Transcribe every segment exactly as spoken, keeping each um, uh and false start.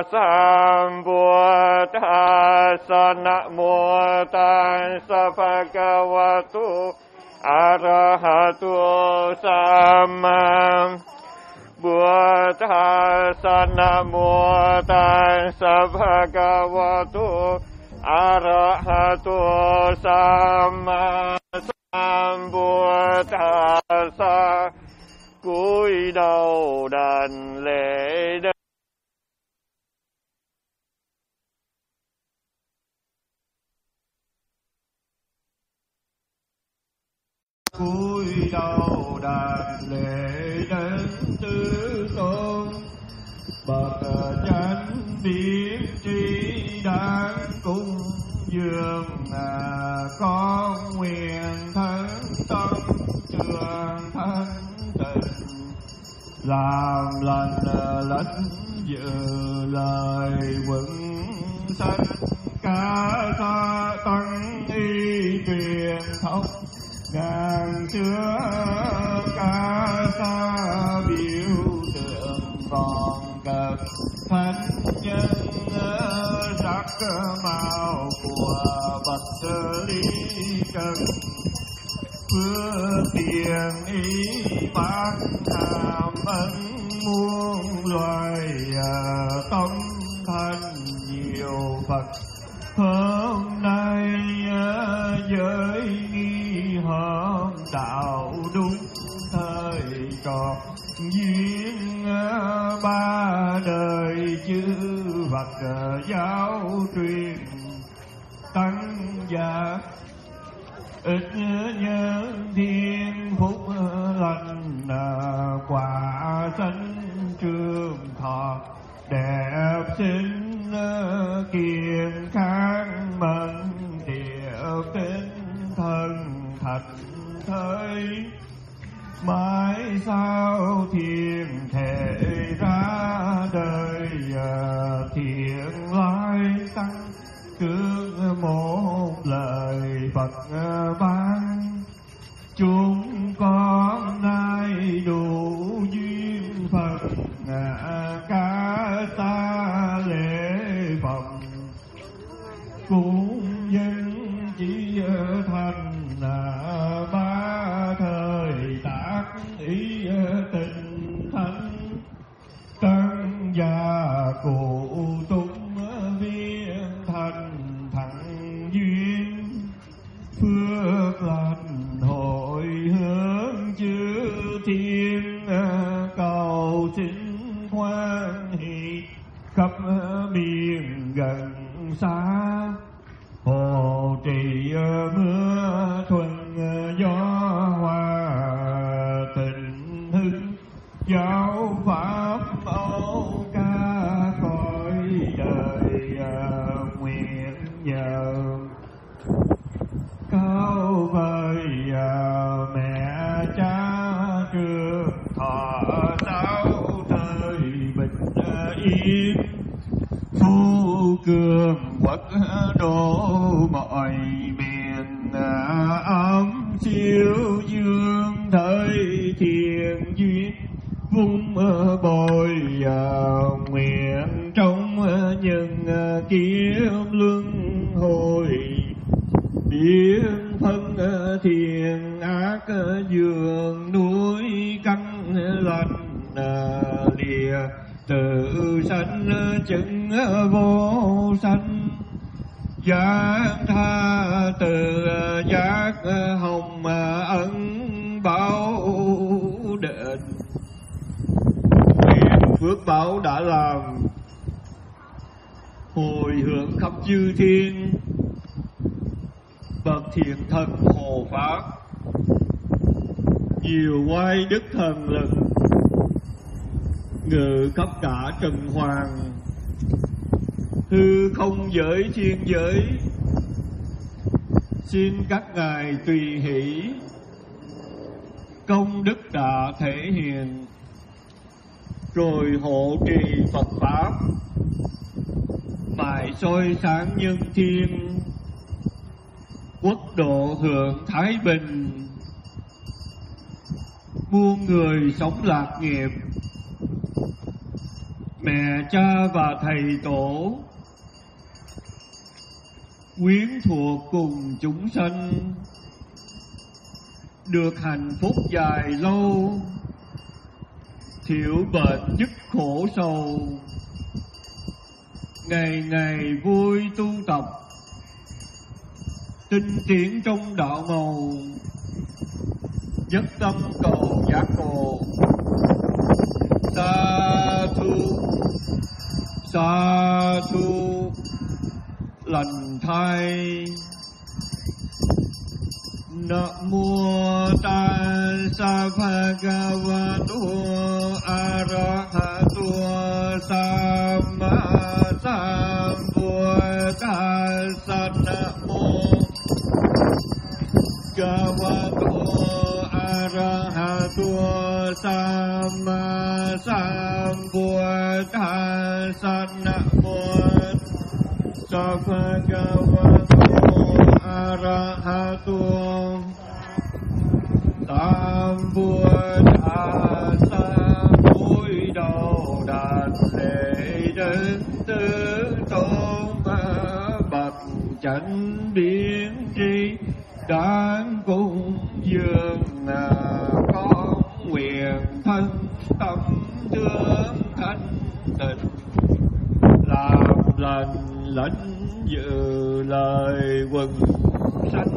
สัมพุทธัสสะนะโมตัสสะภะคะวะโตอะระหะโตสัมมาพุทธัสสะนะโมตัสสะภะคะวะโตอะระหะโตสัมมาสัมพุทธัสสะ cúi đầu đảnh lễ Đức. Cúi đầu đảnh lễ Đức Tư Tôn, bậc chánh biết trí đáng cung dường, con nguyện thân tâm trường thân tịnh, làm lành lãnh dự lời vững sanh, ca sa tăng y truyền thống ngàn xưa, ca sa biểu tượng còn cực thánh nhân, sắc màu của bậc lý cần, phước tiền ý bác hàm ân muôn loài, tâm thanh nhiều Phật hôm nay giới nghi hôm đạo đúng thời tròn duyên, ba đời chư Phật giáo truyền tăng gia, ít nhân thiên phúc lành, quả sanh trường thọ đẹp sinh, kiền khang mẫn điệu tinh thần thành thới, mãi sao thiền thể ra đời, thiện lai tăng cương một lời Phật ban, chúng con nay đủ duyên Phật ca ta lễ phẩm, cũng nhân chỉ thành ba thời tác ý tình thánh, tân gia cụ tung viên thành thẳng duyên, phước lành hội hướng chư thiên, cầu xin khoan hỷ khắp miền gần xa, hộ trì mưa thuận gió hoa tình hưng, giáo pháp âu ca cõi đời, nguyện nhờ cao vời mẹ cha trường thọ sáu thời bình yên, phú cường quốc độ mọi miền, ấm siêu dương thời thiền duyên, vung bồi nguyện trong nhân kiếp luân hồi, biến phân thiền ác dường núi căn lành, lìa tự sanh chứng vô sanh, giác tha tự giác hồng ân bảo đền, phước báo đã làm hồi hướng khắp chư thiên, bậc thiện thần hộ pháp nhiều oai đức thần lực, ngự khắp cả trần hoàng, hư không giới thiên giới, xin các ngài tùy hỷ, công đức đã thể hiện, rồi hộ trì Phật pháp, mãi soi sáng nhân thiên, quốc độ hưởng thái bình, muôn người sống lạc nghiệp, mẹ cha và thầy tổ, quyến thuộc cùng chúng sanh được hạnh phúc dài lâu, thiểu bệnh dứt khổ sầu, ngày ngày vui tu tập, tinh tiến trong đạo màu, nhất tâm cầu giác ngộ. Sa thu, sa thu, lành thay. Nam mô Tassa Bhagavato Arahato Samma Sambuddhassa. Nam mô Bhagavato Arahato Samma Sambuddhassa. Nam mô Bhagavato Arahato Sambuddhassa. Cúi đầu đảnh lễ đến tứ tôn bậc chánh biến tri, đáng cung dường con nguyện thân tâm thương thanh tịnh, làm lành lãnh dự lời quần sanh,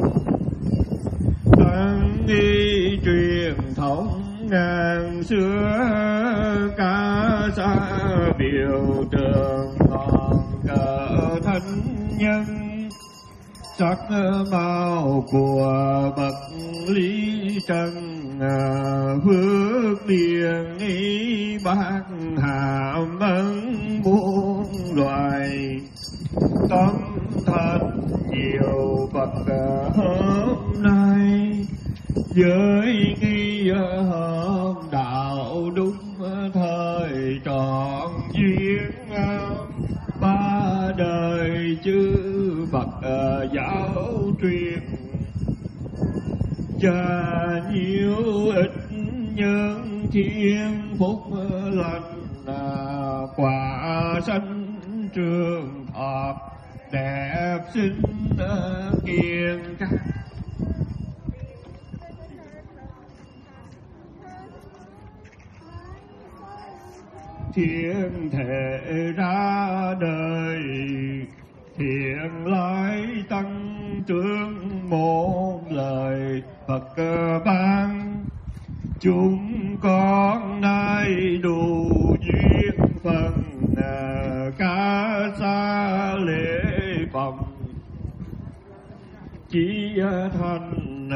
tăng y truyền thống ngàn xưa, ca sa biểu tượng ngọn cờ thánh nhân, sắc màu của bậc lý trần, phước điền ý bác hàm ân muôn loài, tâm thật nhiều Phật hôm nay, với nghi hôm đạo đúng thời trọn duyên, ba đời chư bậc giáo truyền, và nhiều ít nhân thiên phúc lành, quả sanh trường thọ đẹp xinh kiên căng. Thiên thể ra đời, thiện lai tăng trưởng, một lời Phật ban, chúng con nay đủ duyên phần, ca sa lễ phẩm chỉ thành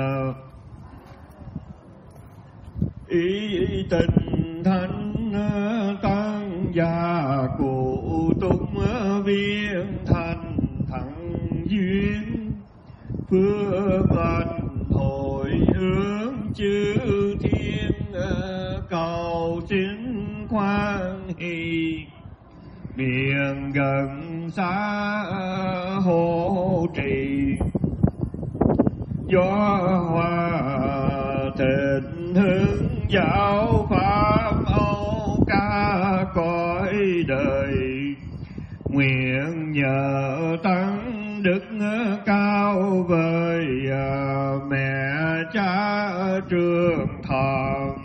ý tình thanh, tăng gia cụ tung viên thành thẳng duyên, phước lành hồi hướng chư thiên, cầu xin khoan hỷ miền gần xa hộ trì, gió hoa thịnh hưng giáo pháp âu ca cõi đời, nguyện nhờ tăng đức cao vời, mẹ cha trường thọ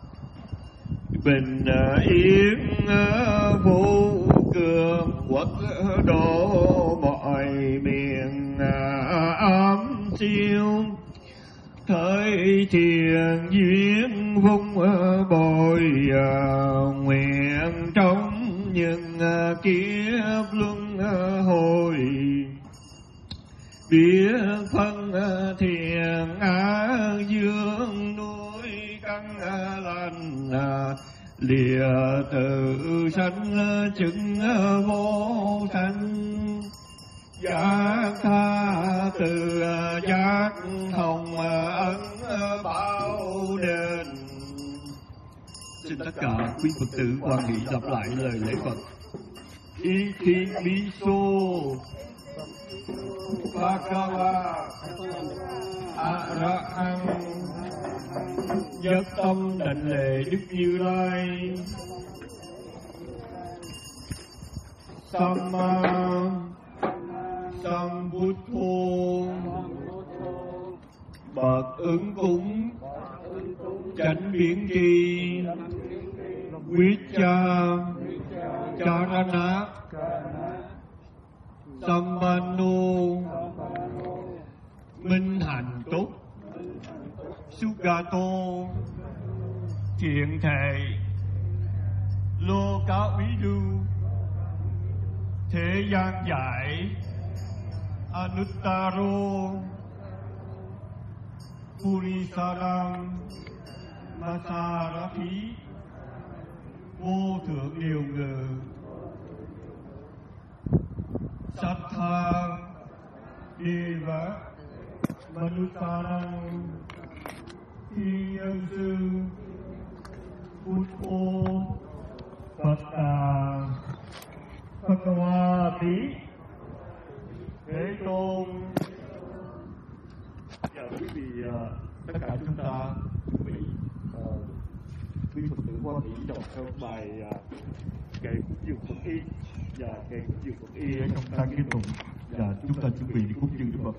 bình yên vũ cường, quốc độ mọi miền ấm siêu, thời thiền duyên vung bồi, nguyện trong những kiếp luân hồi, biết phân thiện ác dương núi căn lành, lìa tự sanh chứng vô sanh, giác tha từ giác hồng ân bao đền. Xin tất cả quý Phật tử quan nghị lặp lại lời lễ Phật. Itipiso Bhagava Arahang. Nhất tâm đảnh lễ Đức Như Lai. Samma Sambuddho. Bậc ứng cúng chánh biến tri quyết cha charana Sammano minh hành tốt Sugato thiện thệ lô cá quý lưu thế gian giải Anuttaro Purisaram Masarathi vô thượng điều ngự Sattha Deva Manusaram Thi Nhân Sư Buddho Phật Đà Phật Hoa Tí Thế Tôn. Dạ quý vị, tất cả chúng ta chuẩn bị quý Phật tử Hoa Mỹ đọc theo bài kệ cúng dường Phật Y và kệ cúng dường Phật Y ở trong tăng kiến tụng, và chúng ta chuẩn bị đi cúng dường Đức Phật.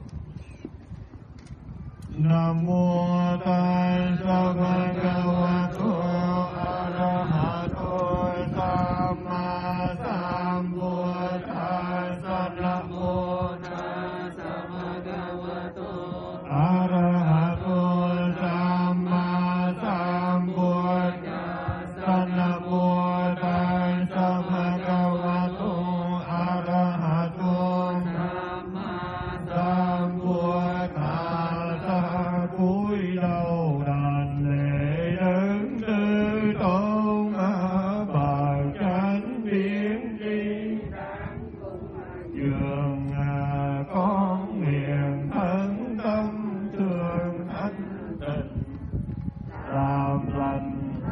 Nam mô Tassa Bhagavato Arahato Samma Sambuddhassa. Nam mô Tassa Bhagavato Arahato Samma Sambuddhassa. Nam mô Tassa Bhagavato Arahato Samma Sambuddhassa. Cúi đầu đảnh lễ đứng tư tôn bậc chánh biến tri. Dường con nguyện thân tâm thương thanh tịnh, làm lành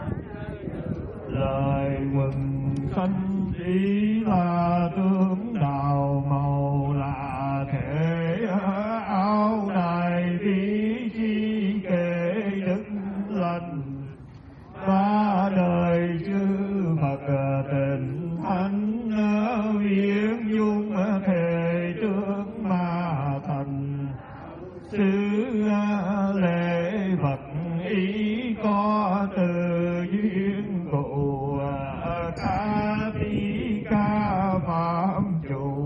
lời quần sanh ý là tướng đạo màu là thể áo đài bí chi kể đức lành. Ba đời chư Phật tình thánh viễn dung thể trước ma thành. Xứ lễ Phật ý có từ duyên cụ ca tí ca pháp chủ.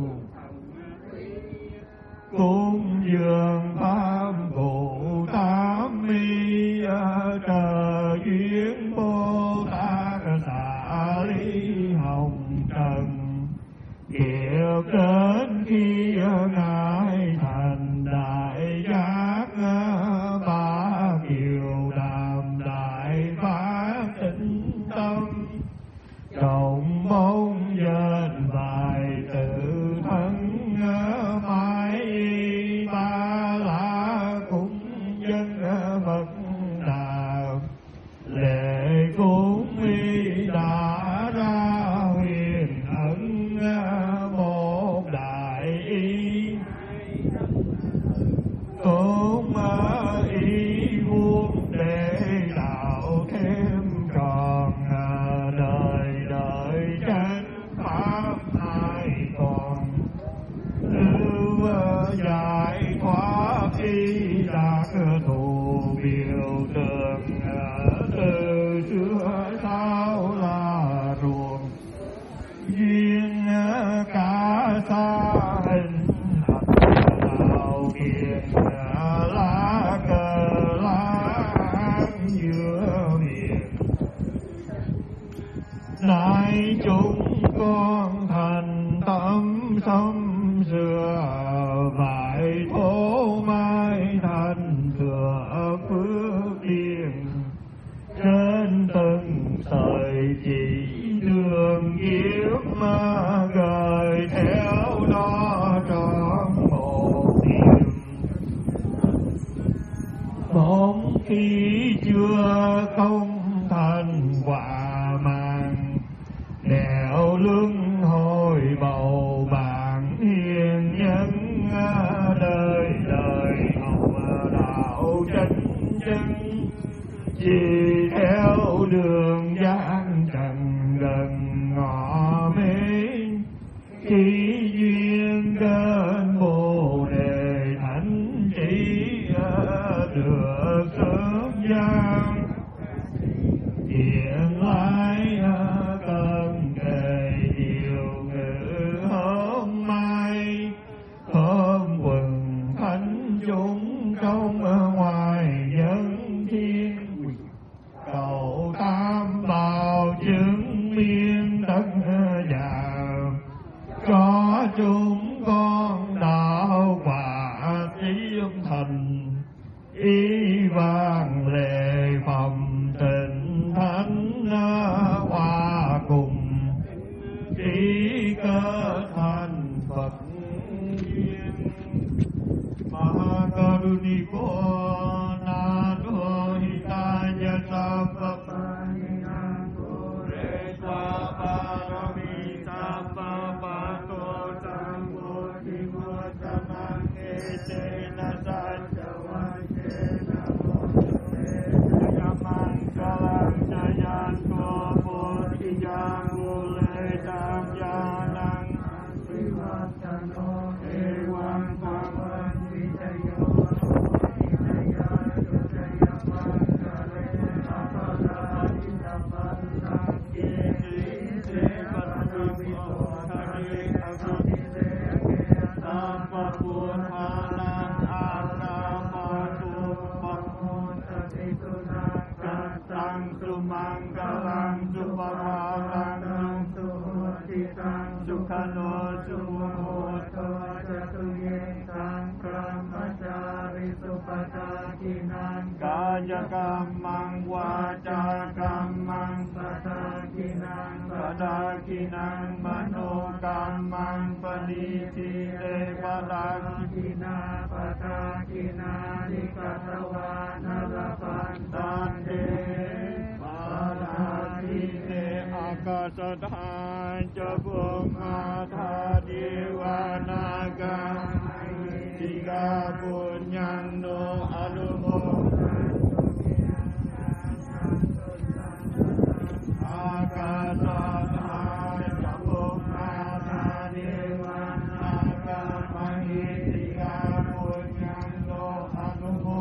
Cúng dường pháp vụ tám mi trợ duyên Bồ Tát xả ly hồng trần. Kiệu đến khi ngài thành đại giác, ba kiều đàm đại phát tĩnh tâm. Trọng bông dân bài tự thân mãi ba la cúng dân Phật Đà. Lễ cúng y đã ra huyền ẩn một đại ý. Cúng ý vuông để đạo thêm tròn, đời đời chánh pháp hai còn. Lưu giải thoát y đạt thù biểu tượng, từ xưa sao là ruộng duyên cả xa hình hào kiệt lá cờ lá giữa miền. Nay chúng con thành tâm sông xưa, vải thố mai thành thừa phước điền. Trên từng sợi chỉ đường kiếp mà gửi theo đó trọn một niềm. Bóng khi chưa không thành quả màng, nẻo luân hồi bầu bạn hiền nhân. Đời đời học đạo chân chân, chỉ theo đường gian trần gần ngõ mê. Khi cho chúng con đạo quả trí thành, ý vang lệ phẩm tình thánh hòa cùng, trí cơ thành Phật duyên. Mahakaruniko Nado Hitaya Sabbapanina Kureta Parami Sabbapato Sambuddhi Mutamake Tena Sajavakena Jaya Mangalam Jayanto Bodhiyang Uledam Janang Vivatano Ewan Pavan Vijayo Vijayo Jaya Mangale Apaladi Tapantang Kiri Sevatavito Hari Agutite Tapapunhanan Arapatu Pakmuntatitunan Katang Sumanggalang Supahalang Suhutitang Sukhano Sumuhoto Jatuyekang Brahmacari Supatakinan Kaya Kamang Waja Kamang Patakinan Patakinan Mano Kamang Paniti Patakina Patakina Nikatawana Lapantande Patakine Akasadhan Jabumata Diwanaga Tiga Punyang No Alumo Akasadhan Jabumata Diwanaga Tiga Punyang No Alumo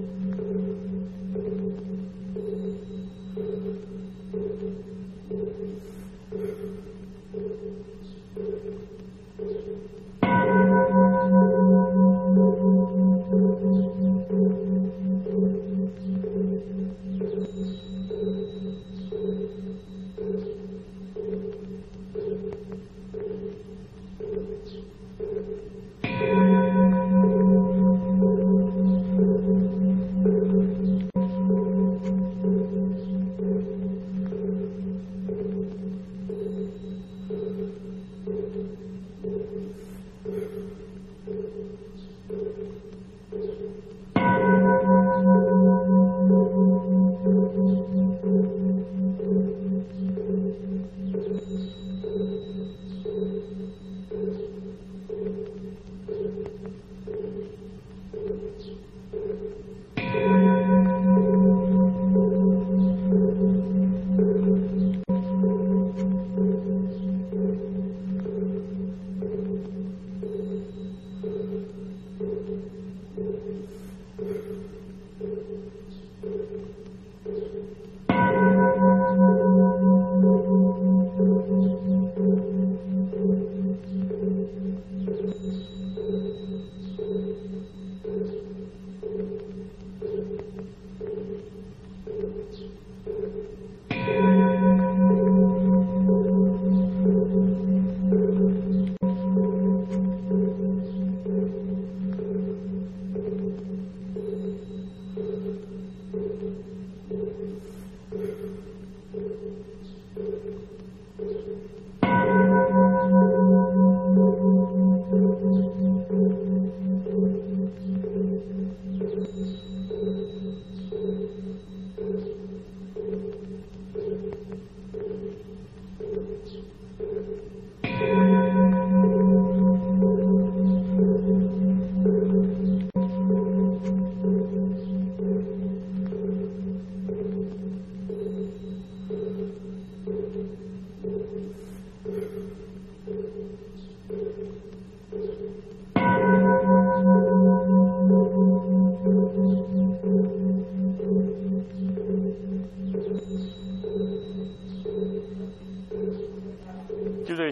Thank you.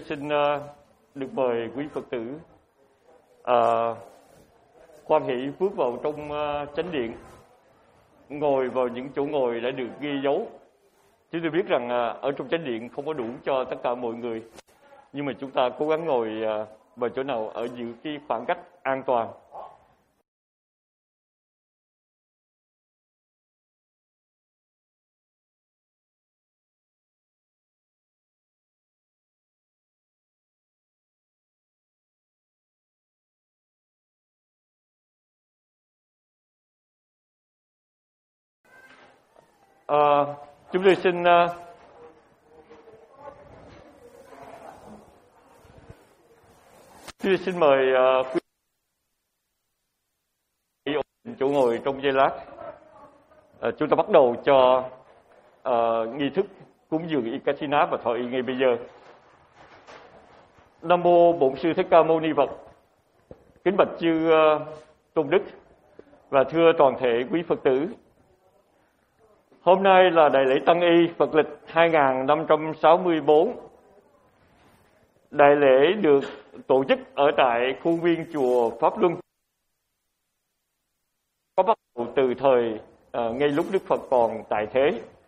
xin uh, được mời quý Phật tử uh, hoan hỷ bước vào trong uh, chánh điện, ngồi vào những chỗ ngồi đã được ghi dấu. Chúng tôi biết rằng uh, ở trong chánh điện không có đủ cho tất cả mọi người, nhưng mà chúng ta cố gắng ngồi uh, vào chỗ nào ở giữ cái khoảng cách an toàn. À, chúng tôi xin uh, chúng tôi xin mời uh, quý vị ổn định chỗ ngồi trong giây lát. Uh, chúng ta bắt đầu cho uh, nghi thức cúng dường Ikachina và thọ y ngay bây giờ. Nam mô Bổn Sư Thích Ca Mâu Ni Phật. Kính bạch chư uh, tôn đức và thưa toàn thể quý Phật tử. Hôm nay là đại lễ Tăng Y Phật lịch hai nghìn năm trăm sáu mươi tư. Đại lễ được tổ chức ở tại khuôn viên chùa Pháp Luân, có bắt đầu từ thời à, ngay lúc Đức Phật còn tại thế.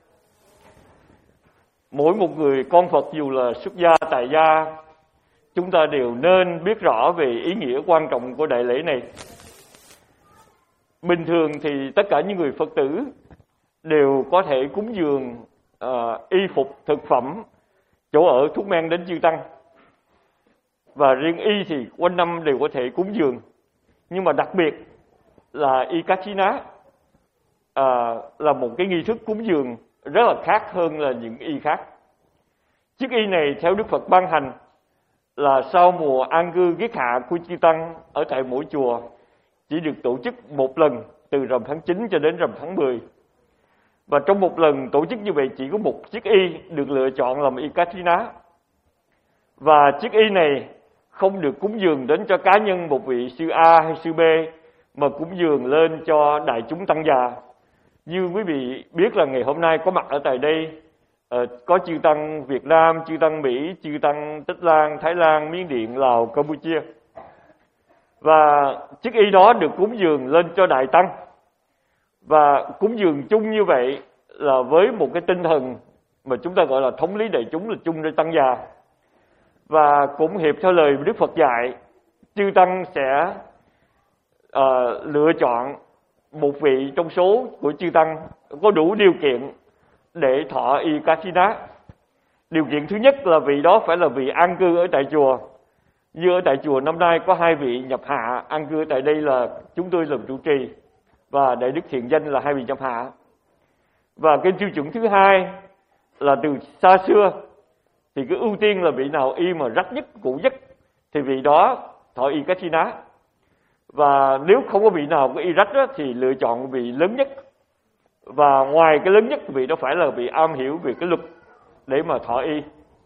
Mỗi một người con Phật dù là xuất gia tại gia, chúng ta đều nên biết rõ về ý nghĩa quan trọng của đại lễ này. Bình thường thì tất cả những người Phật tử đều có thể cúng dường uh, y phục, thực phẩm, chỗ ở, thuốc men đến chư tăng. Và riêng y thì quanh năm đều có thể cúng dường. Nhưng mà đặc biệt là Ikachina uh, là một cái nghi thức cúng dường rất là khác hơn là những y khác. Chiếc y này theo Đức Phật ban hành là sau mùa an cư kiết hạ của chư tăng ở tại mỗi chùa chỉ được tổ chức một lần từ rằm tháng chín cho đến rằm tháng mười. Và trong một lần tổ chức như vậy chỉ có một chiếc y được lựa chọn làm Ikachina. Và chiếc y này không được cúng dường đến cho cá nhân một vị sư A hay sư B, mà cúng dường lên cho đại chúng tăng già. Như quý vị biết là ngày hôm nay có mặt ở tại đây, uh, có chư tăng Việt Nam, chư tăng Mỹ, chư tăng Tích Lan, Thái Lan, Miến Điện, Lào, Campuchia. Và chiếc y đó được cúng dường lên cho đại tăng. Và cúng dường chung như vậy là với một cái tinh thần mà chúng ta gọi là thống lý đại chúng, là chung để tăng già. Và cũng hiệp theo lời Đức Phật dạy, chư tăng sẽ uh, lựa chọn một vị trong số của chư tăng có đủ điều kiện để thọ Ikachina. Điều kiện thứ nhất là vị đó phải là vị an cư ở tại chùa. Như ở tại chùa năm nay có hai vị nhập hạ an cư tại đây là chúng tôi làm trụ trì, và Đại Đức Thiện Danh là hai vị nhập hạ. Và cái tiêu chuẩn thứ hai là từ xa xưa thì cứ ưu tiên là vị nào y mà rách nhất, cũ nhất thì vị đó thọ Ikachina. Và nếu không có vị nào có y rách đó, thì lựa chọn vị lớn nhất. Và ngoài cái lớn nhất, vị đó phải là vị am hiểu về cái luật để mà thọ y.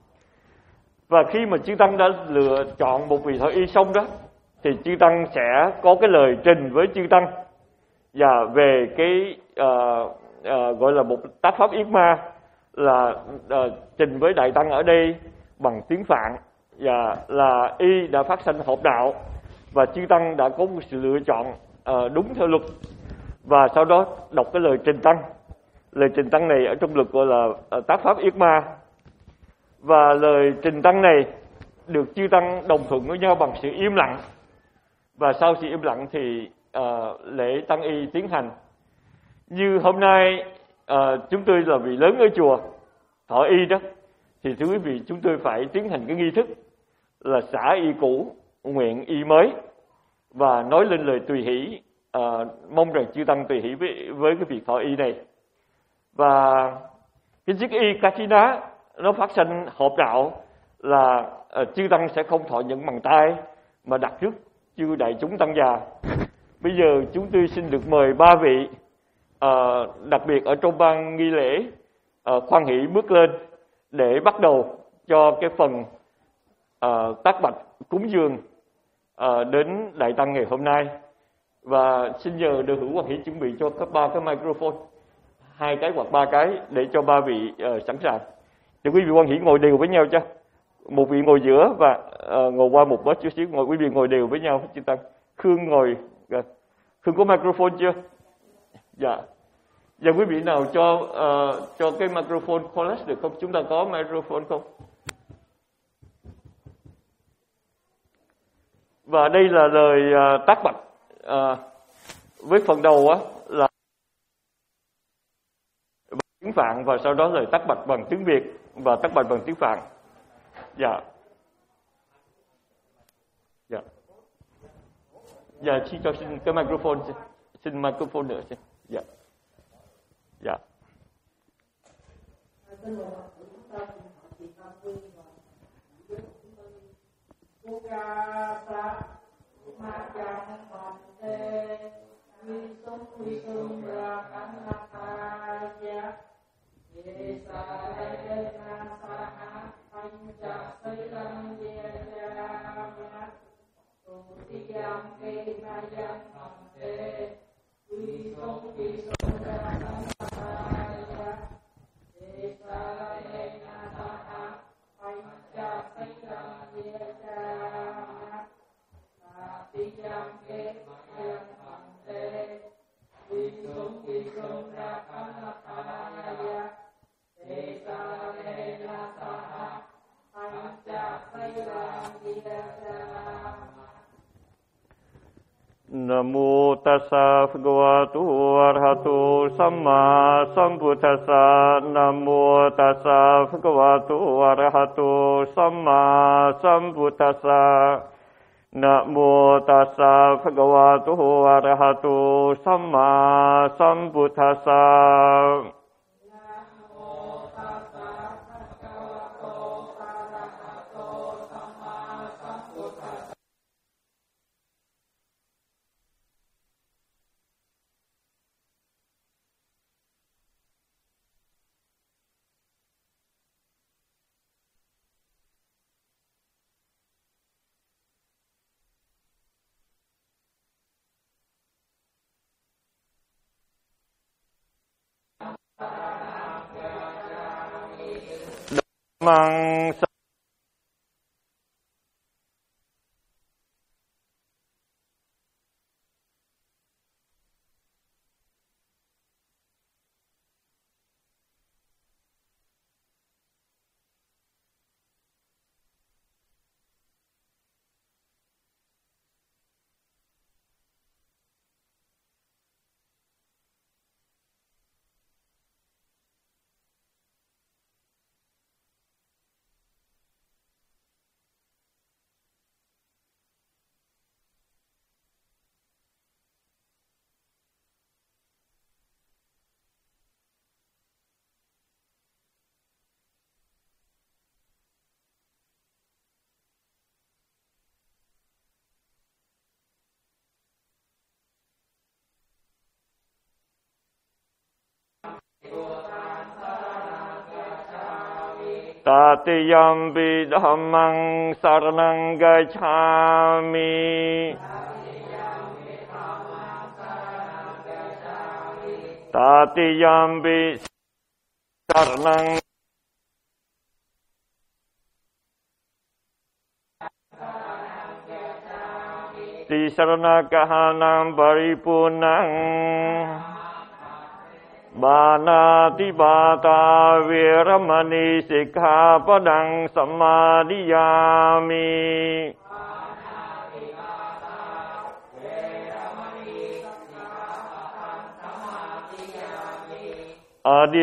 Và khi mà chư tăng đã lựa chọn một vị thọ y xong đó, thì chư tăng sẽ có cái lời trình với chư tăng và về cái uh, uh, gọi là một tác pháp yết ma, là uh, trình với đại tăng ở đây bằng tiếng Phạn, và là y đã phát sanh hợp đạo và chư tăng đã có một sự lựa chọn uh, đúng theo luật. Và sau đó đọc cái lời trình tăng. Lời trình tăng này ở trong luật gọi là uh, tác pháp yết ma. Và lời trình tăng này được chư tăng đồng thuận với nhau bằng sự im lặng. Và sau sự im lặng thì uh, lễ tăng y tiến hành. Như hôm nay uh, chúng tôi là vị lớn ở chùa thọ y đó, thì thưa quý vị, chúng tôi phải tiến hành cái nghi thức là xả y cũ, nguyện y mới, và nói lên lời tùy hỷ, uh, mong rằng chư tăng tùy hỷ với, với cái việc thọ y này. Và cái chiếc y Ikachina nó phát sanh hợp đạo là uh, chư tăng sẽ không thọ nhận bằng tay mà đặt trước chư đại chúng tăng già. Bây giờ chúng tôi xin được mời ba vị uh, đặc biệt ở trong ban nghi lễ uh, khoan hỷ bước lên để bắt đầu cho cái phần uh, tác bạch cúng dường uh, đến đại tăng ngày hôm nay. Và xin nhờ đội hữu khoan hỷ chuẩn bị cho các ba cái microphone, hai cái hoặc ba cái để cho ba vị uh, sẵn sàng. Thì quý vị khoan hỷ ngồi đều với nhau cho một vị ngồi giữa và uh, ngồi qua một bớt chút xíu, ngồi quý vị ngồi đều với nhau. Chư Tăng. Khương ngồi, uh, Khương có microphone chưa? Dạ. Dạ quý vị nào cho uh, cho cái microphone collect được không? Chúng ta có microphone không? Và đây là lời uh, tác bạch uh, với phần đầu á là tiếng Phạn và sau đó lời tác bạch bằng tiếng Việt và tác bạch bằng tiếng Phạn. Dạ. Dạ. Dạ, xin cho xin cái microphone, xin, xin microphone nữa xin. Dạ. Dạ. Nam mô tassa bhagavato arahato samma sambuddhassa. Nam mô tassa bhagavato arahato samma sambuddhassa. Nam mô tassa bhagavato arahato samma sambuddhassa. Mang Tatiyampi dhammang saranang gacchami. Tatiyampi saranang Tisaranakahanam paripunang Banati bata viramani sikkhapadang samadhiyami. Adi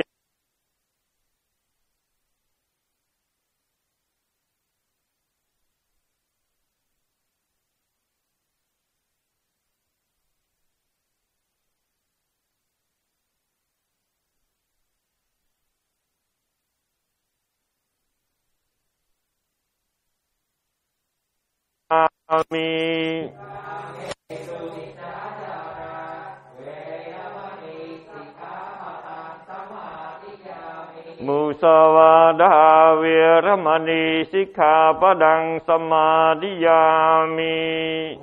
Ami Musavada viramani sikkhapadang samadhiyami.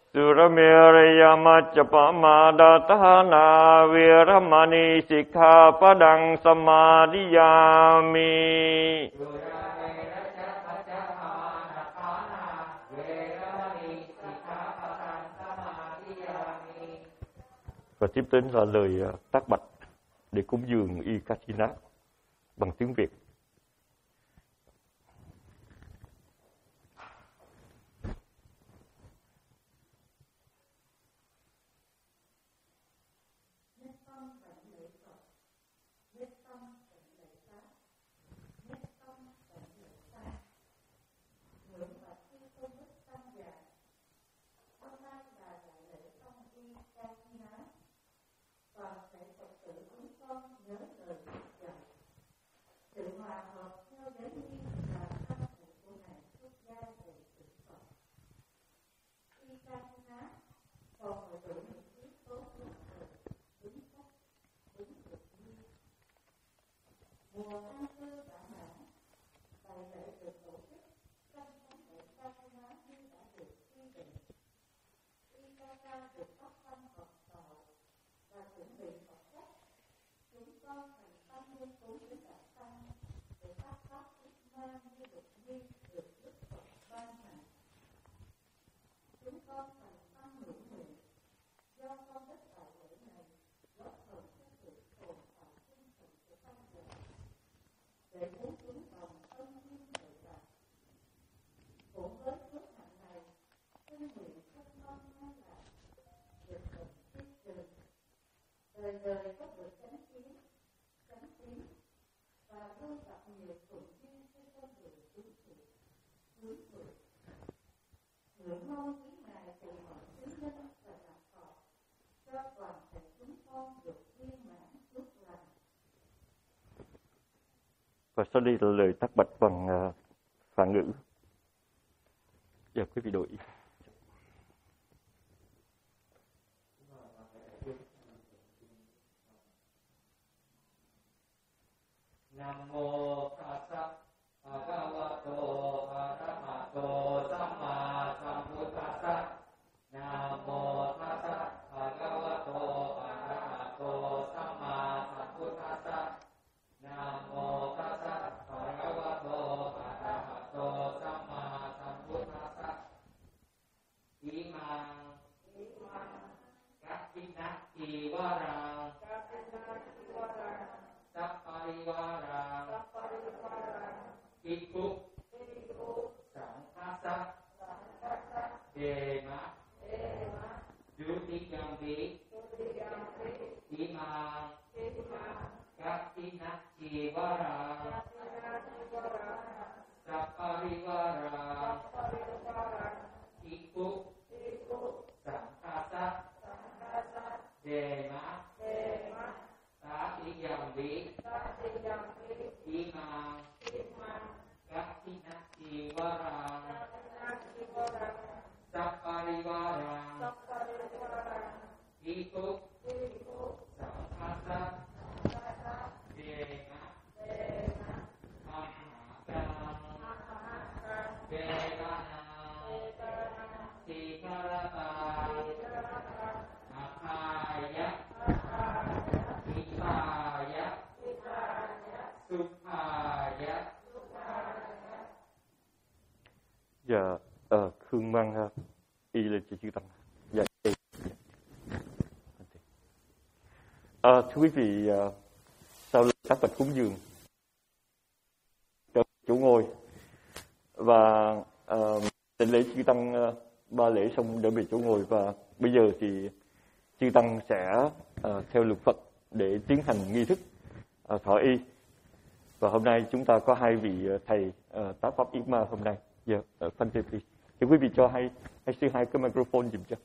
Suramiraya Majjapa Madhatana Viramani Sikkhapadang Samadhiyami. Và tiếp đến là lời tác bạch để cúng dường Ikachina bằng tiếng Việt. Và sau đây là lời tác bạch bằng uh, phản ngữ. Giờ quý vị đội. Nam mô Tassa Bhagavato Arahato Samma Sambuddhassa. Nam mô Tassa Bhagavato Arahato Samma Sambuddhassa. Nam mô Tassa Bhagavato Arahato Samma Sambuddhassa. Imang Kakinati Varang Saparivarang Ikku Sangkasa Dema Dutikyanti Imang Kakinati Varang Saparivarang Ikku Sangkasa Dema Dutikyanti Imang Kakinati Varang Saparivarang Ikku Sangkasa Dema Mahakang Vedanang Sikaratan Akaya Hitaya Sukhaya. Dạ, uh, Khương mang uh, y lên cho chư tăng. Dạ. Uh, thưa quý vị, uh, sau lời tác bạch cúng dường cho chủ ngôi và uh, tịnh lễ chư tăng uh, ba lễ xong đỡ về chỗ ngồi, và bây giờ thì chư tăng sẽ uh, theo luật Phật để tiến hành nghi thức uh, thọ y. Và hôm nay chúng ta có hai vị uh, thầy uh, tá pháp yết ma hôm nay. Dạ, yeah, uh, please. Thì quý vị cho hai hai sư hai cái microphone dùm cho.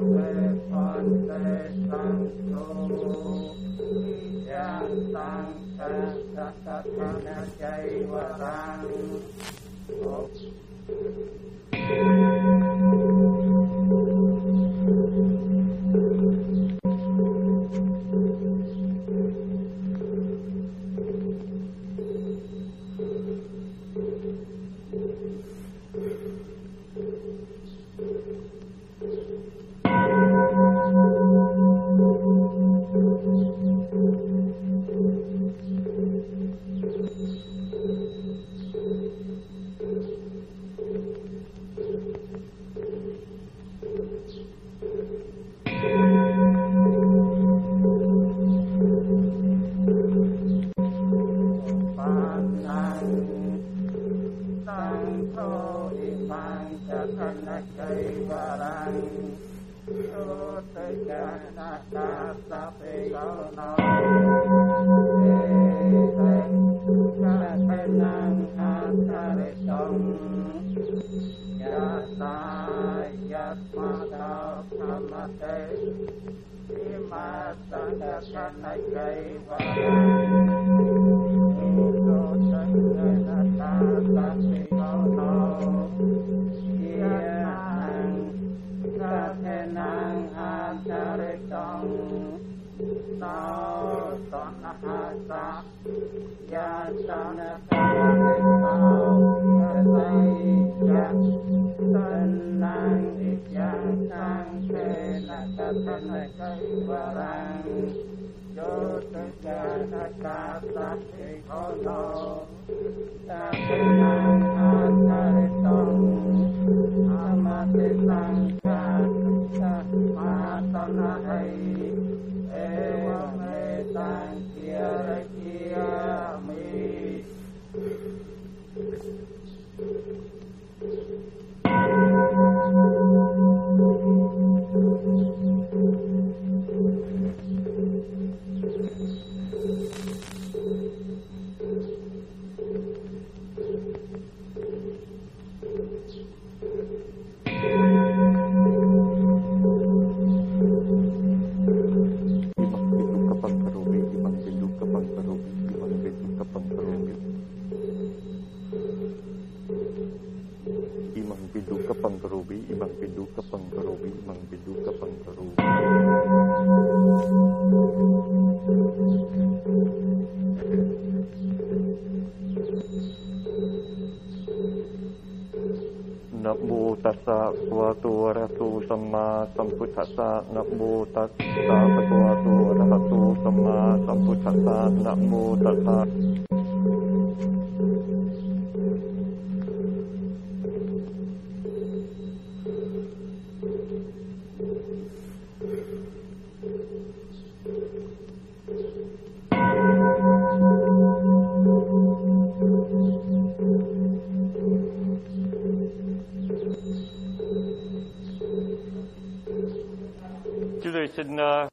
Xin uh,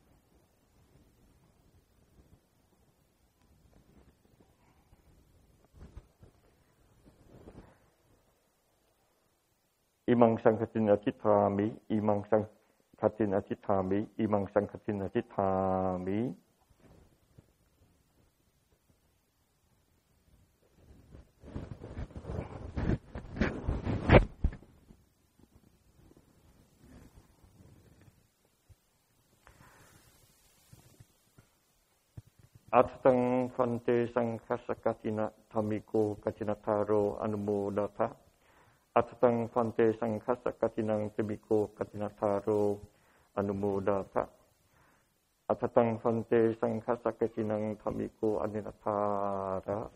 Imang Sankhatin Achithami, Imang Sankhatin Achithami, Imang Sankhatin Achithami. Atang Phante Sanghasakatina Thamiko Katinataro Anumodata. Atang Phante Sanghasakatinang Thamiko Katinataro Anumodata. Atang Phante Sanghasakatinang Thamiko Aninatara.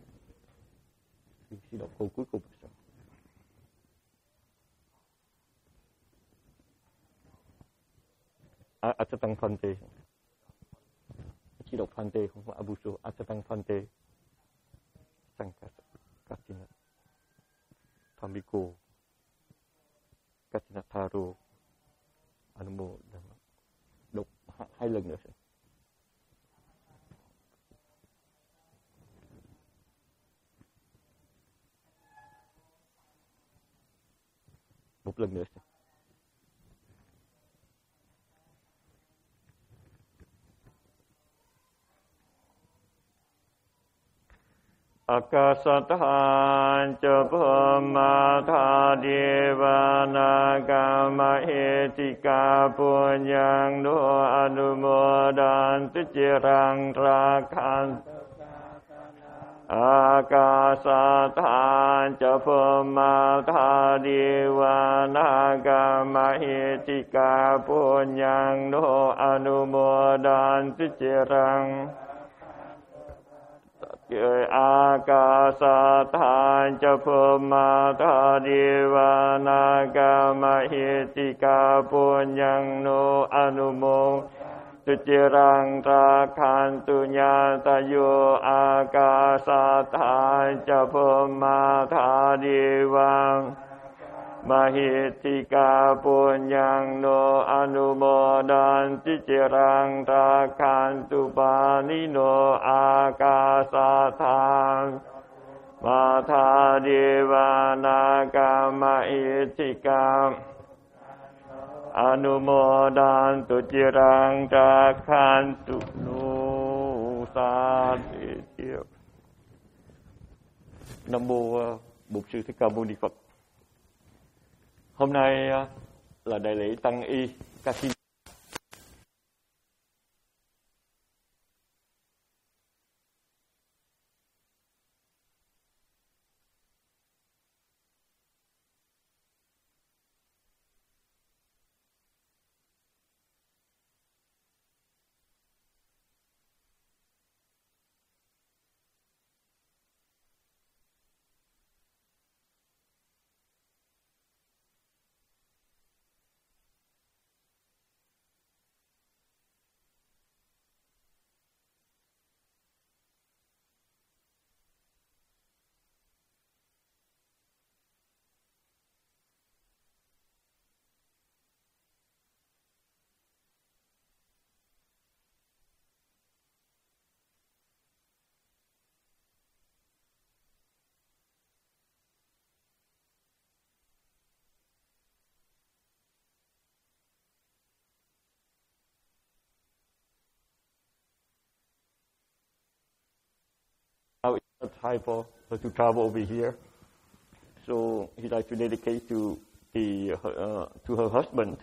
Xin đọc câu cuối cùng. Atang Phante. Chỉ đọc Phante không phải Abuso, Atang Phante Sanghasakatina Thamiko Katinataro Anumodata. Đọc hai lần nữa. Một lần nữa. Akasatthañ ca Phammatha Devanagama Hetika Punyang Anumodanti Chirang Rakhan Akasatthañ ca Phammatha Devanagama Hetika Punyang Anumodanti Chirang Akasatthañ ca Phammatha Devanagama Hetika Punyang no Anumo Tuchirang Rakhantu Nyatayo Akasatthañ ca Phammatha Devanagama Mahitika Punyang no Anumodanti Chirang Rakhantu Panino Akasatthañ Matha Devanagama Hetika Anumodantu Chirang Rakhantu no Sa Di Thiếp. Nam mô Bổn Sư Thích Ca Mâu Ni Phật. Hôm nay là đại lễ Tăng Y Kasi. Now it's not time for her to travel over here, so he'd like to dedicate to the uh, to her husband.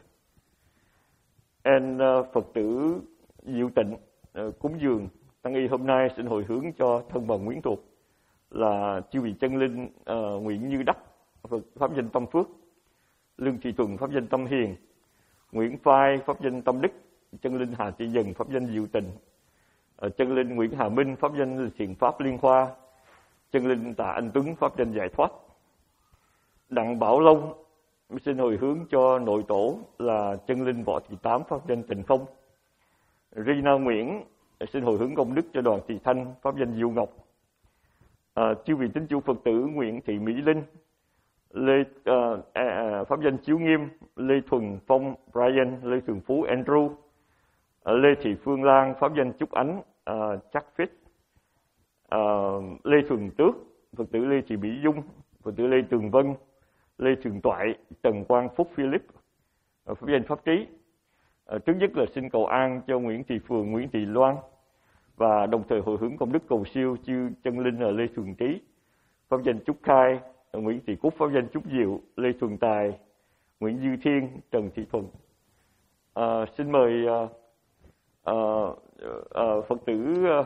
And uh, Phật tử Diệu Tịnh uh, cúng dường Tăng Y hôm nay xin hồi hướng cho thân bằng Nguyễn Thuộc là chư vị chân linh uh, Nguyễn Như Đắc pháp danh Tâm Phước, Lương Thị Thuần pháp danh Tâm Hiền, Nguyễn Phai pháp danh Tâm Đức, chân linh Hà Thị Dần pháp danh Diệu Tịnh, chân linh Nguyễn Hà Minh pháp danh Thiện Pháp Liên Hoa, chân linh Tạ Anh Tuấn pháp danh Giải Thoát. Đặng Bảo Long xin hồi hướng cho nội tổ là chân linh Võ Thị Tám pháp danh Tịnh Phong. Rina Nguyễn xin hồi hướng công đức cho Đoàn Thị Thanh pháp danh Diệu Ngọc. À, chư vị tín chủ Phật tử Nguyễn Thị Mỹ Linh, Lê à, à, pháp danh Chiếu Nghiêm, Lê Thuần Phong Brian, Lê Thường Phú Andrew, à, Lê Thị Phương Lan pháp danh Trúc Ánh, à, Chắc Phết, à, Lê Thuần Tước, Phật tử Lê Thị Mỹ Dung, Phật tử Lê Tường Vân, Lê Trường Toại, Trần Quang Phúc Philip, à, pháp danh Pháp Trí. À, trước nhất là xin cầu an cho Nguyễn Thị Phường, Nguyễn Thị Loan, và đồng thời hồi hướng công đức cầu siêu chư chân linh là Lê Thuần Trí, pháp danh Trúc Khai, Nguyễn Thị Cúc pháp danh Trúc Diệu, Lê Thuần Tài, Nguyễn Dư Thiên, Trần Thị Thuần. À, xin mời à, à, à, Phật tử à,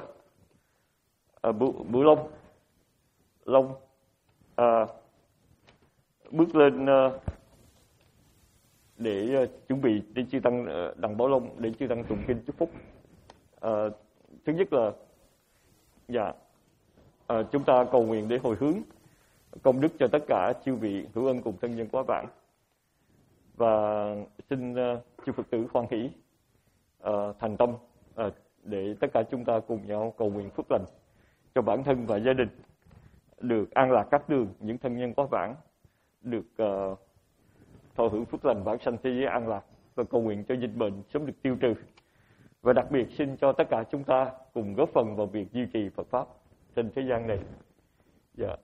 à, Bửu, Bửu Long, Long à, bước lên à, để à, chuẩn bị đến chư tăng à, Đặng Bảo Long để chư tăng tụng kinh chúc phúc. À, thứ nhất là dạ à, chúng ta cầu nguyện để hồi hướng công đức cho tất cả chư vị hữu ân cùng thân nhân quá vãng, và xin uh, chư Phật tử hoan hỷ uh, thành tâm uh, để tất cả chúng ta cùng nhau cầu nguyện phước lành cho bản thân và gia đình được an lạc các đường, những thân nhân quá vãng được uh, thọ hưởng phước lành vãng sanh thế giới an lạc, và cầu nguyện cho dịch bệnh sớm được tiêu trừ. Và đặc biệt xin cho tất cả chúng ta cùng góp phần vào việc duy trì Phật pháp trên thế gian này. Dạ.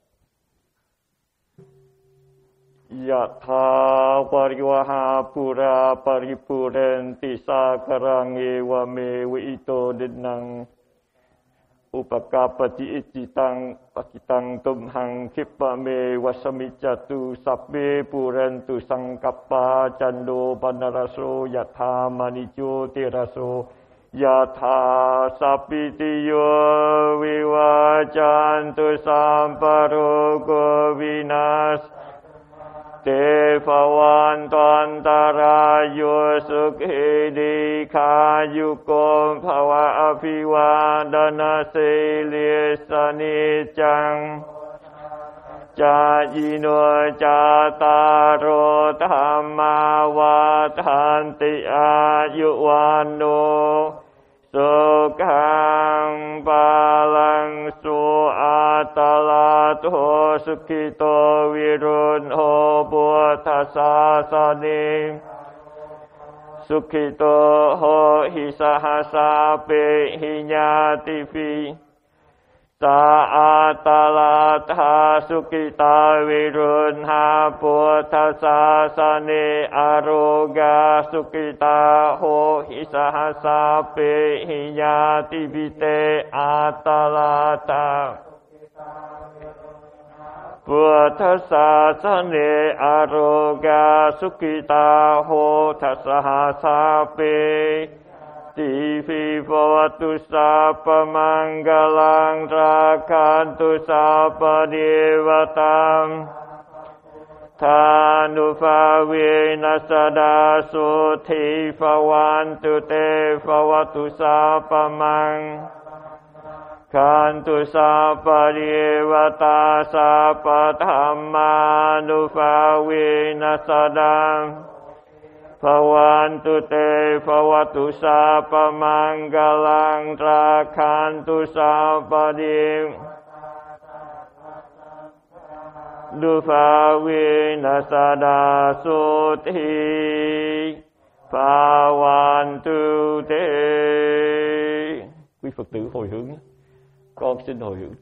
Yatha parivaha pura paripurenti sakarang ewa me vito dinang Upakapati icitang pakitang tumhang khipame wasamicatu sabbe purantu sangkappa chando panaraso yatha manicho teraso yatha sapitiyo vivacantu samparogo vinas Te phawan toàn tarayo sukhi di kha yukom phava aphiwadana se sani chang cha yino cha taro dhamma vathanti ayuwano Sukhang palang su atalato sukhito virunho buddhasasani Sukhito ho hisahasape hinyati fi Sa atalata sukhita virunha buddhasasani aroga sukhita ho hisahasape hinyati vite atalata Buddhasasani aroga sukhita ho hisahasape Tivi bhavatu sapa manggalang rakantu sapa devatam Thanu phavena sada suthi phavantu te bhavatu sapa mang Kantu sapa devata sapa dhammanu phavena sadam Bhavantu te bhavatu sapa manggalang rakhantu sapa dim Dupavena sada suthi bhavantu te. Quý Phật tử hồi hướng, con xin hồi hướng.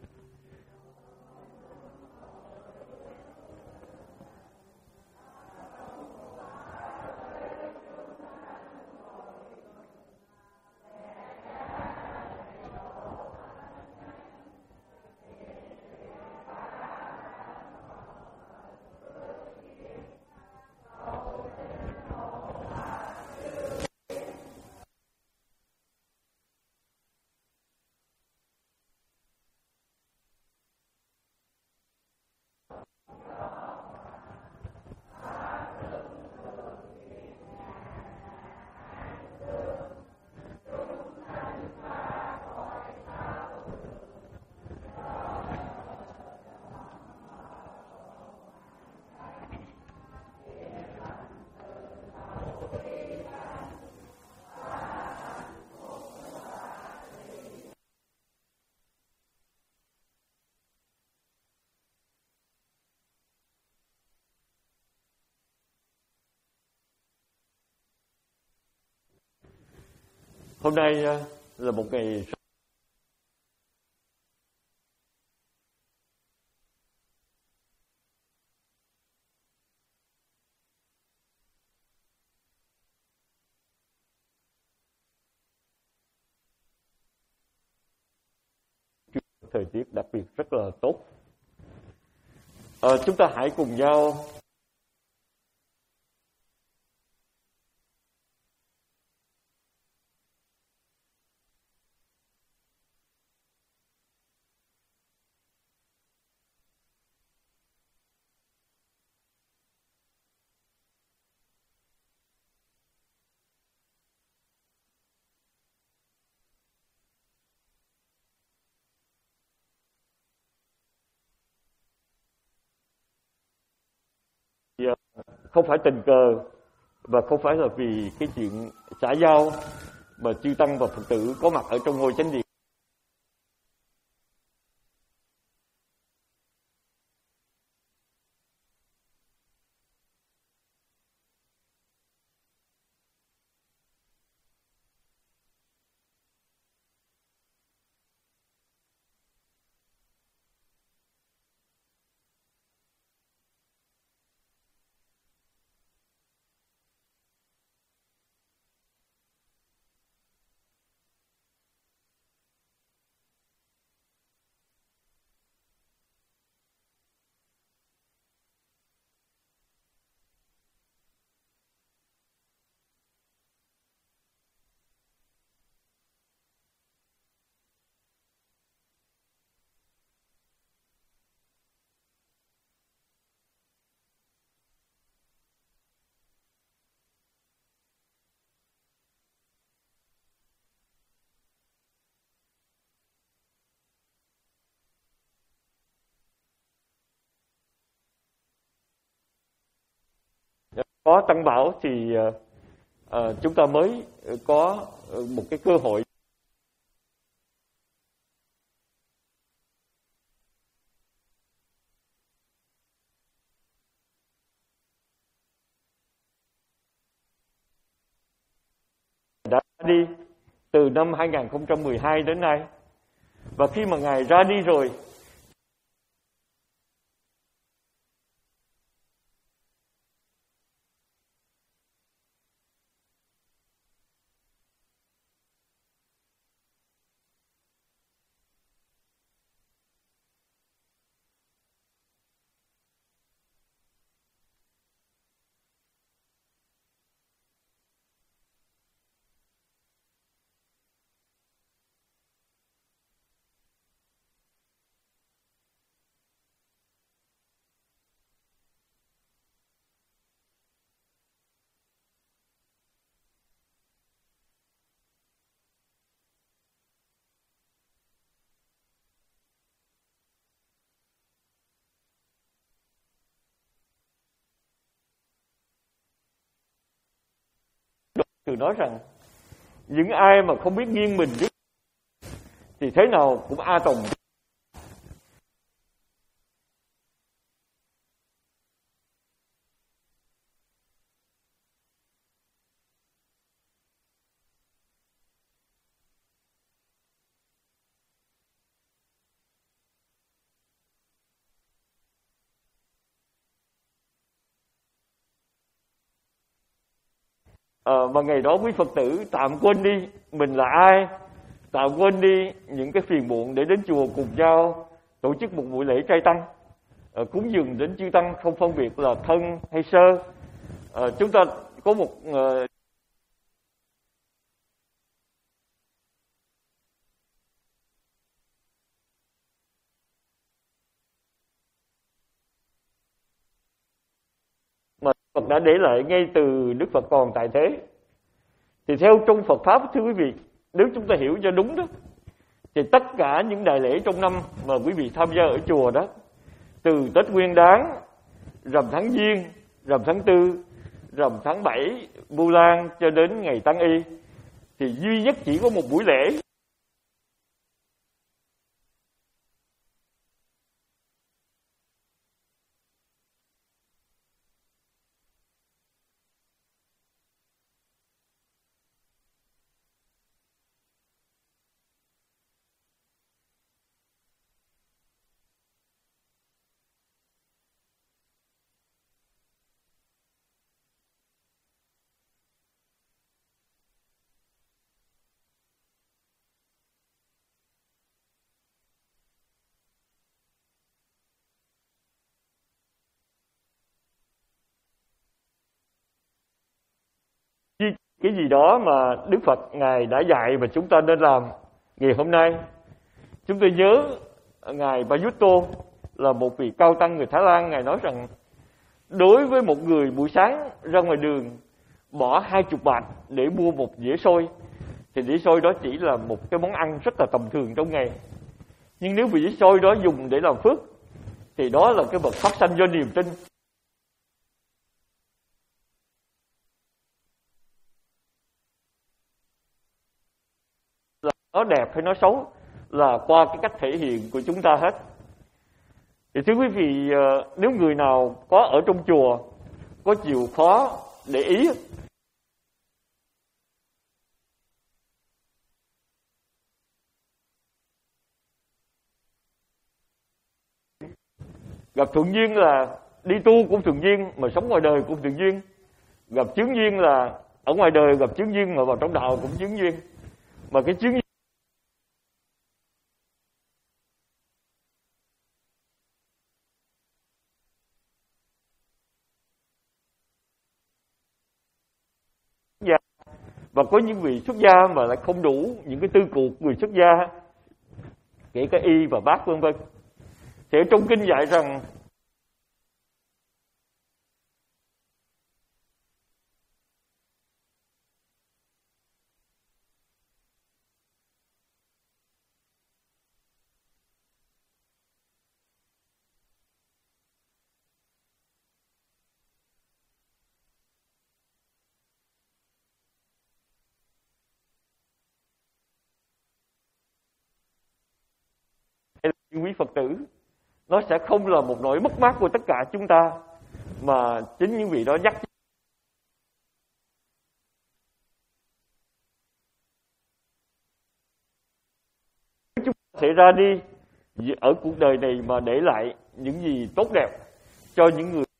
Hôm nay là một ngày thời tiết đặc biệt rất là tốt. À, chúng ta hãy cùng nhau không phải tình cờ và không phải là vì cái chuyện xã giao mà chư tăng và Phật tử có mặt ở trong ngôi chánh điện. có Tăng Bảo thì uh, uh, chúng ta mới có một cái cơ hội đã đi từ năm hai nghìn không trăm mười hai đến nay. Và khi mà Ngài ra đi rồi, Từ nói rằng những ai mà không biết nghiêng mình biết thì thế nào cũng a tòng. À, và ngày đó quý Phật tử tạm quên đi mình là ai, tạm quên đi những cái phiền muộn để đến chùa cùng nhau tổ chức một buổi lễ trai tăng, à, cúng dường đến chư tăng không phân biệt là thân hay sơ. À, chúng ta có một uh, mà Phật đã để lại ngay từ Đức Phật còn tại thế. Thì theo trong Phật Pháp, thưa quý vị, nếu chúng ta hiểu cho đúng đó, thì tất cả những đại lễ trong năm mà quý vị tham gia ở chùa đó, từ Tết Nguyên Đán, rằm tháng Giêng, rằm tháng Tư, rằm tháng Bảy, Vu Lan cho đến ngày Tăng Y, thì duy nhất chỉ có một buổi lễ cái gì đó mà Đức Phật Ngài đã dạy và chúng ta nên làm ngày hôm nay. Chúng tôi nhớ Ngài Bayutto là một vị cao tăng người Thái Lan. Ngài nói rằng đối với một người buổi sáng ra ngoài đường bỏ hai chục bạc để mua một dĩa xôi, thì dĩa xôi đó chỉ là một cái món ăn rất là tầm thường trong ngày. Nhưng nếu vị dĩa xôi đó dùng để làm phước, thì đó là cái bậc phát sanh do niềm tin. Nó đẹp hay nó xấu là qua cái cách thể hiện của chúng ta hết. Thì thưa quý vị, nếu người nào có ở trong chùa có chịu khó để ý, gặp thuận duyên là đi tu cũng thuận duyên, mà sống ngoài đời cũng thuận duyên. Gặp chướng duyên là ở ngoài đời gặp chướng duyên, mà vào trong đạo cũng chướng duyên. Mà cái chướng duyên và có những vị xuất gia mà lại không đủ những cái tư cuộc người xuất gia, kể cả y và bác vân vân. Thì ở trong kinh dạy rằng quý Phật tử, nó sẽ không là một nỗi mất mát của tất cả chúng ta, mà chính những vị đó nhắc chúng ta sẽ ra đi ở cuộc đời này mà để lại những gì tốt đẹp cho những người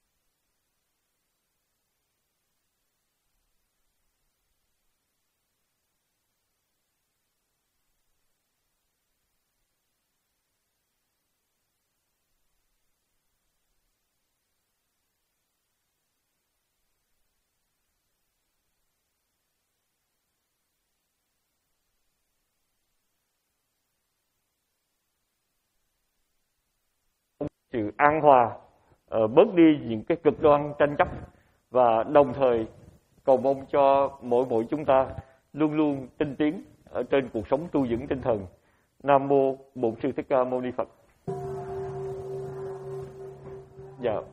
sự an hòa, uh, bớt đi những cái cực đoan tranh chấp, và đồng thời cầu mong cho mỗi mỗi chúng ta luôn luôn tinh tiến ở trên cuộc sống tu dưỡng tinh thần. Nam mô Bổn Sư Thích Ca Mâu Ni Phật. Dạ.